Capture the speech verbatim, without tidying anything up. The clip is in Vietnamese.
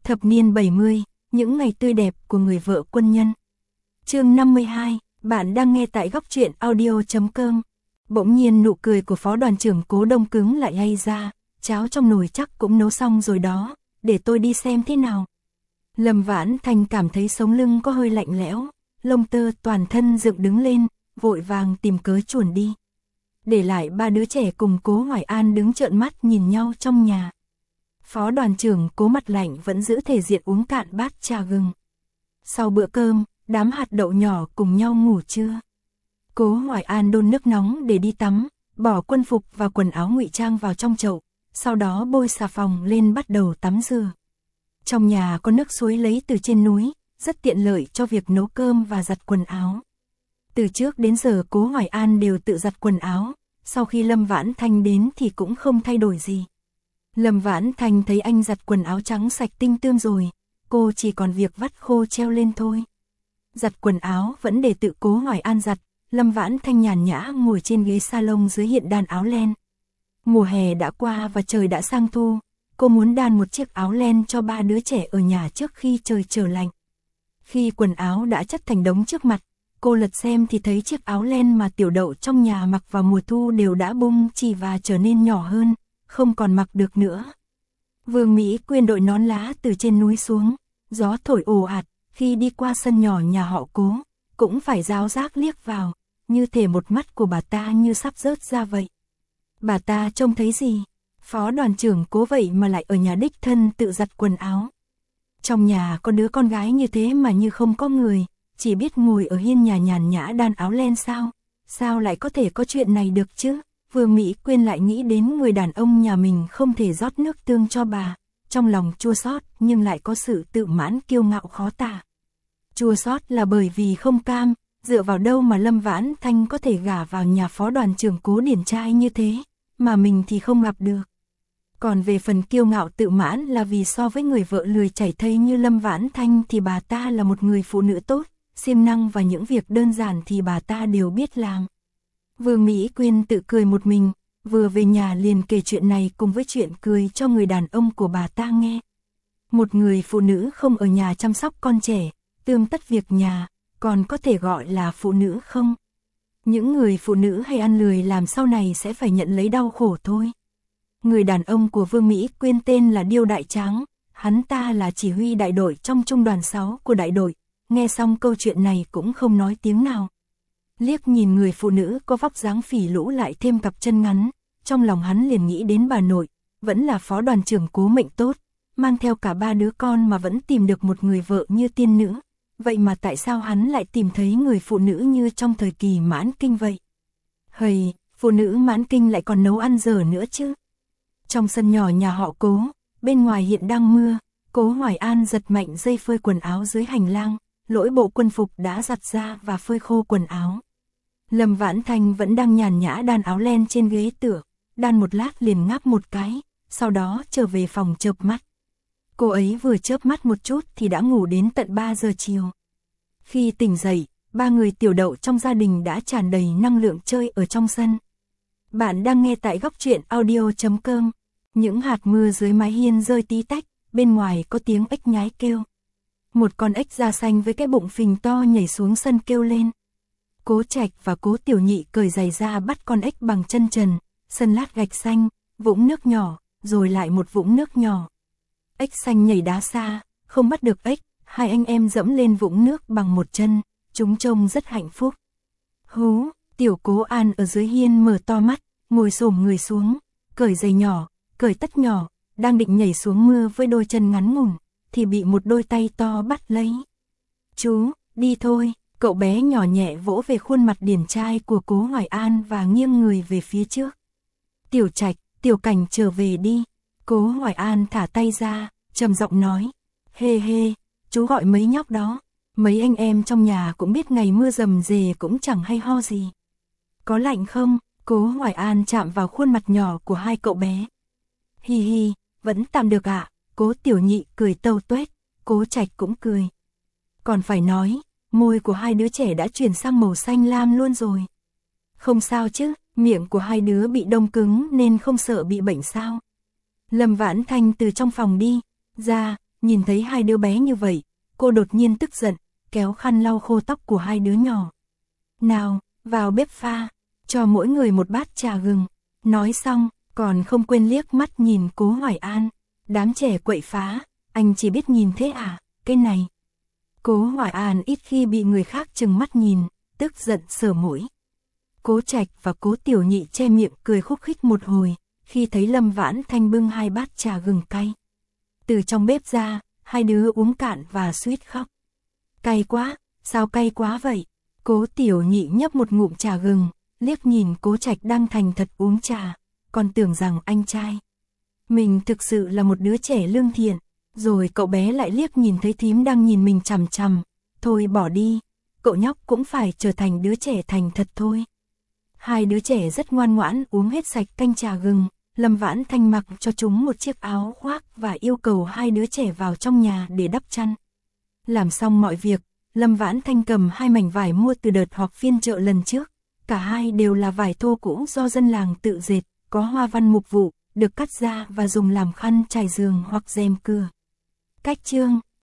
Thập niên bảy mươi, những ngày tươi đẹp của người vợ quân nhân. Chương năm mươi hai, bạn đang nghe tại góc truyện audio chấm com. Bỗng nhiên nụ cười của phó đoàn trưởng Cố Đông cứng lại hay ra, cháo trong nồi chắc cũng nấu xong rồi đó, để tôi đi xem thế nào. Lâm Vãn Thành cảm thấy sống lưng có hơi lạnh lẽo, lông tơ toàn thân dựng đứng lên, vội vàng tìm cớ chuồn đi. Để lại ba đứa trẻ cùng Cố Hoài An đứng trợn mắt nhìn nhau trong nhà. Phó đoàn trưởng Cố mặt lạnh vẫn giữ thể diện uống cạn bát trà gừng. Sau bữa cơm, đám hạt đậu nhỏ cùng nhau ngủ trưa. Cố Hoài An đun nước nóng để đi tắm, bỏ quân phục và quần áo ngụy trang vào trong chậu, sau đó bôi xà phòng lên bắt đầu tắm rửa. Trong nhà có nước suối lấy từ trên núi, rất tiện lợi cho việc nấu cơm và giặt quần áo. Từ trước đến giờ Cố Hoài An đều tự giặt quần áo, sau khi Lâm Vãn Thanh đến thì cũng không thay đổi gì. Lâm Vãn Thanh thấy anh giặt quần áo trắng sạch tinh tươm rồi, cô chỉ còn việc vắt khô treo lên thôi. Giặt quần áo vẫn để tự Cố Hoài An giặt, Lâm Vãn Thanh nhàn nhã ngồi trên ghế salon dưới hiện đan áo len. Mùa hè đã qua và trời đã sang thu, cô muốn đan một chiếc áo len cho ba đứa trẻ ở nhà trước khi trời trở lạnh. Khi quần áo đã chất thành đống trước mặt, cô lật xem thì thấy chiếc áo len mà Tiểu Đậu trong nhà mặc vào mùa thu đều đã bung chỉ và trở nên nhỏ hơn, không còn mặc được nữa. Vương Mỹ Quyên đội nón lá từ trên núi xuống, gió thổi ồ ạt, khi đi qua sân nhỏ nhà họ Cố, cũng phải ráo rác liếc vào, như thể một mắt của bà ta như sắp rớt ra vậy. Bà ta trông thấy gì? Phó đoàn trưởng Cố vậy mà lại ở nhà đích thân tự giặt quần áo. Trong nhà có đứa con gái như thế mà như không có người, chỉ biết ngồi ở hiên nhà nhàn nhã đan áo len sao? Sao lại có thể có chuyện này được chứ? Vương Mỹ Quyên lại nghĩ đến người đàn ông nhà mình không thể rót nước tương cho bà, trong lòng chua xót nhưng lại có sự tự mãn kiêu ngạo khó tả. Chua xót là bởi vì không cam, dựa vào đâu mà Lâm Vãn Thanh có thể gả vào nhà phó đoàn trưởng Cố điển trai như thế, mà mình thì không gặp được. Còn về phần kiêu ngạo tự mãn là vì so với người vợ lười chảy thây như Lâm Vãn Thanh thì bà ta là một người phụ nữ tốt, siêng năng và những việc đơn giản thì bà ta đều biết làm. Vương Mỹ Quyên tự cười một mình, vừa về nhà liền kể chuyện này cùng với chuyện cười cho người đàn ông của bà ta nghe. Một người phụ nữ không ở nhà chăm sóc con trẻ, tươm tất việc nhà, còn có thể gọi là phụ nữ không? Những người phụ nữ hay ăn lười làm sau này sẽ phải nhận lấy đau khổ thôi. Người đàn ông của Vương Mỹ Quyên tên là Điêu Đại Tráng, hắn ta là chỉ huy đại đội trong trung đoàn sáu của đại đội, nghe xong câu chuyện này cũng không nói tiếng nào. Liếc nhìn người phụ nữ có vóc dáng phỉ lũ lại thêm cặp chân ngắn, trong lòng hắn liền nghĩ đến bà nội, vẫn là phó đoàn trưởng Cố mệnh tốt, mang theo cả ba đứa con mà vẫn tìm được một người vợ như tiên nữ, vậy mà tại sao hắn lại tìm thấy người phụ nữ như trong thời kỳ mãn kinh vậy? Hầy, phụ nữ mãn kinh lại còn nấu ăn dở nữa chứ? Trong sân nhỏ nhà họ Cố, bên ngoài hiện đang mưa, Cố Hoài An giật mạnh dây phơi quần áo dưới hành lang, lỗi bộ quân phục đã giặt ra và phơi khô quần áo. Lâm Vãn Thanh vẫn đang nhàn nhã đan áo len trên ghế tựa, đan một lát liền ngáp một cái, sau đó trở về phòng chợp mắt. Cô ấy vừa chớp mắt một chút thì đã ngủ đến tận ba giờ chiều. Khi tỉnh dậy, ba người Tiểu Đậu trong gia đình đã tràn đầy năng lượng chơi ở trong sân. Bạn đang nghe tại góc truyện audio chấm com. Những hạt mưa dưới mái hiên rơi tí tách, bên ngoài có tiếng ếch nhái kêu. Một con ếch da xanh với cái bụng phình to nhảy xuống sân kêu lên. Cố Trạch và Cố Tiểu Nhị cởi giày ra bắt con ếch bằng chân trần, sân lát gạch xanh, vũng nước nhỏ, rồi lại một vũng nước nhỏ. Ếch xanh nhảy đá xa, không bắt được ếch, hai anh em dẫm lên vũng nước bằng một chân, chúng trông rất hạnh phúc. Hú, Tiểu Cố An ở dưới hiên mở to mắt, ngồi xổm người xuống, cởi giày nhỏ, cởi tất nhỏ, đang định nhảy xuống mưa với đôi chân ngắn ngủn, thì bị một đôi tay to bắt lấy. Chú, đi thôi, cậu bé nhỏ nhẹ vỗ về khuôn mặt điển trai của Cố Hoài An và nghiêng người về phía trước. Tiểu Trạch, Tiểu Cảnh trở về đi. Cố Hoài An thả tay ra, trầm giọng nói, hê hê, chú gọi mấy nhóc đó, mấy anh em trong nhà cũng biết ngày mưa rầm rề cũng chẳng hay ho gì. Có lạnh không? Cố Hoài An chạm vào khuôn mặt nhỏ của hai cậu bé. Hi hi, vẫn tạm được ạ. Cố Tiểu Nhị cười tâu tuét, Cố Trạch cũng cười. Còn phải nói, môi của hai đứa trẻ đã chuyển sang màu xanh lam luôn rồi. Không sao chứ, miệng của hai đứa bị đông cứng nên không sợ bị bệnh sao? Lâm Vãn Thanh từ trong phòng đi ra, Nhìn thấy hai đứa bé như vậy, cô đột nhiên tức giận, kéo khăn lau khô tóc của hai đứa nhỏ. Nào, vào bếp pha, cho mỗi người một bát trà gừng. Nói xong, còn không quên liếc mắt nhìn Cố Hoài An. Đám trẻ quậy phá, anh chỉ biết nhìn thế à, cái này. Cố Hoài An ít khi bị người khác trừng mắt nhìn, tức giận sờ mũi. Cố Trạch và Cố Tiểu Nhị che miệng cười khúc khích một hồi, khi thấy Lâm Vãn Thanh bưng hai bát trà gừng cay. Từ trong bếp ra, hai đứa uống cạn và suýt khóc. Cay quá, sao cay quá vậy? Cố Tiểu Nhị nhấp một ngụm trà gừng, liếc nhìn Cố Trạch đang thành thật uống trà, còn tưởng rằng anh trai mình thực sự là một đứa trẻ lương thiện. Rồi cậu bé lại liếc nhìn thấy thím đang nhìn mình chằm chằm. Thôi bỏ đi, cậu nhóc cũng phải trở thành đứa trẻ thành thật thôi. Hai đứa trẻ rất ngoan ngoãn uống hết sạch canh trà gừng. Lâm Vãn Thanh mặc cho chúng một chiếc áo khoác và yêu cầu hai đứa trẻ vào trong nhà để đắp chăn. Làm xong mọi việc, Lâm Vãn Thanh cầm hai mảnh vải mua từ đợt họp phiên chợ lần trước. Cả hai đều là vải thô cũ do dân làng tự dệt, có hoa văn mục vụ, được cắt ra và dùng làm khăn trải giường hoặc rèm cửa. Cách chương